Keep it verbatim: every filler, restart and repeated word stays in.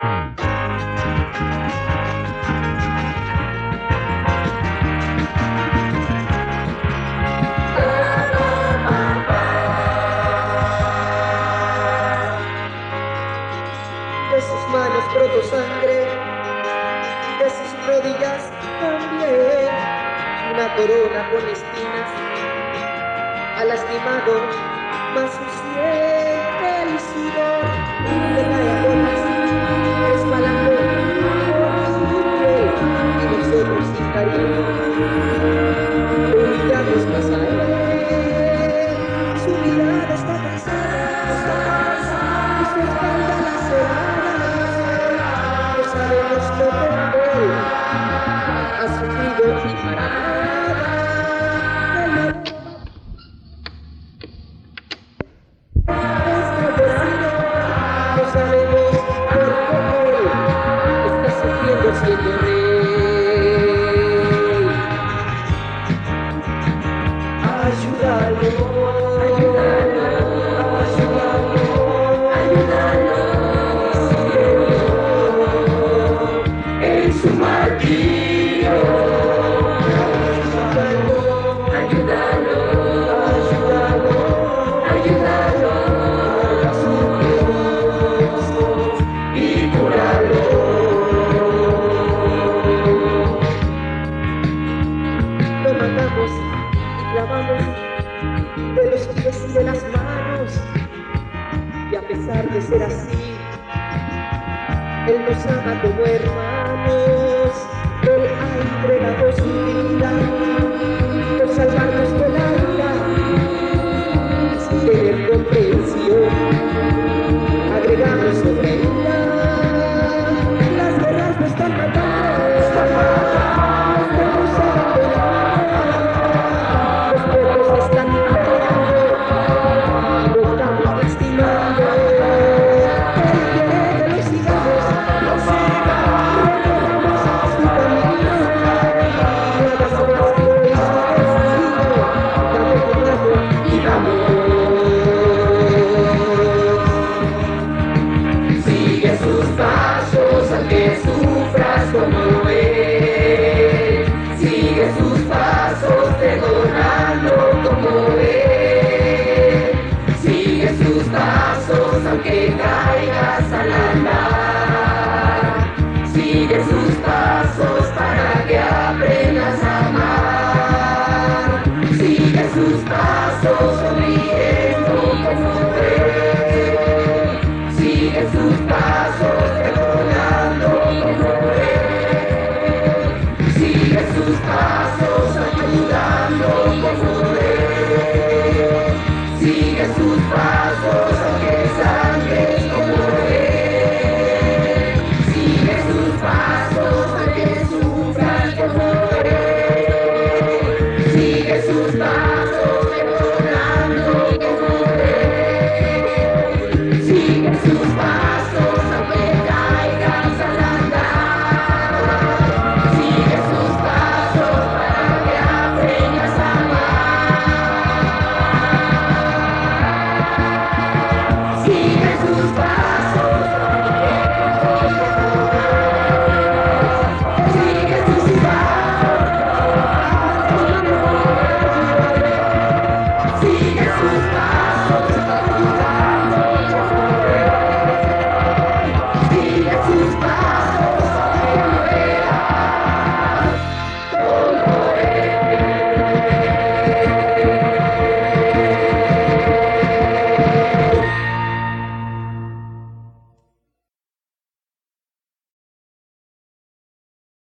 De sus manos brotó sangre, de sus rodillas también. Una corona con espinas ha lastimado más su siente el sudor que cae a gotas, resbalando por su piel, y nosotros sin cariño, humillados pasaré. Su mirada está cansada y su espalda lacerada. No sabemos lo que él ha sufrido y para nada. Está llorando, no sabemos por qué él está sufriendo siendo rey. Ayúdalo. Lo matamos y clavamos de los pies y de las manos, y a pesar de ser así, Él nos ama como hermanos. Él ha entregado su vida por salvarnos de la vida, sin tener comprensión, agregamos sobre ella. Las guerras no están matando, están matando. Como él, sigue sus pasos, perdonando como él, sigue sus pasos aunque caigas al andar, sigue sus pasos para que aprendas a amar, sigue sus pasos sonriendo como él, sigue sus pasos.